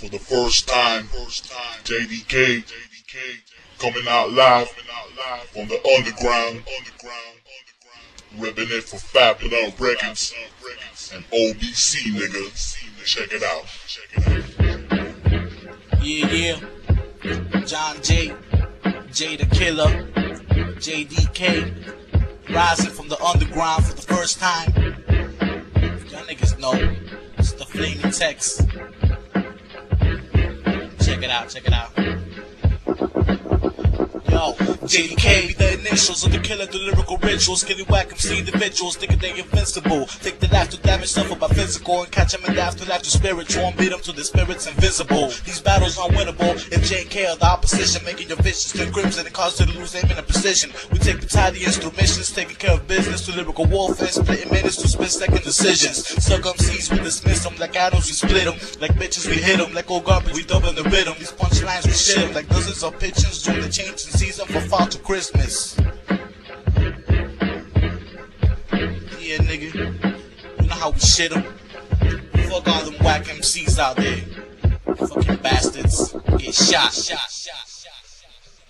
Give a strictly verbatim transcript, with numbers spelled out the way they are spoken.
For the first time, J D K coming out live on the underground, ripping it for Fabulous Records and O B C, nigga. Check it out. Yeah, yeah. John J, J the Killer, J D K, rising from the underground for the first time. Y'all niggas know it's the flaming text. Check it out, check it out. Yo, J D K be the initials of the killer, the lyrical rituals. Killing whack M C individuals, thinking they invincible. Take the life to damage suffered by physical, and catch them in the afterlife to spiritual, and beat them to the spirits invisible. These battles are winnable if J K are the opposition, making your vicious turn crimson and cause you to lose aim and precision. We take battalions through missions, taking care of business to lyrical warfare, splitting minutes to split second decisions. Suck M Cs, we dismiss them like atoms, we split them. Like bitches, we hit them. Like old garbage, we double the rhythm. These punchlines, we shit them. Like dozens of pitchings, join the change and season for fall to Christmas. Yeah, nigga, you know how we shit them. Fuck all them whack M Cs out there. Fucking bastards. Get shot. Shot. Shot. Shot.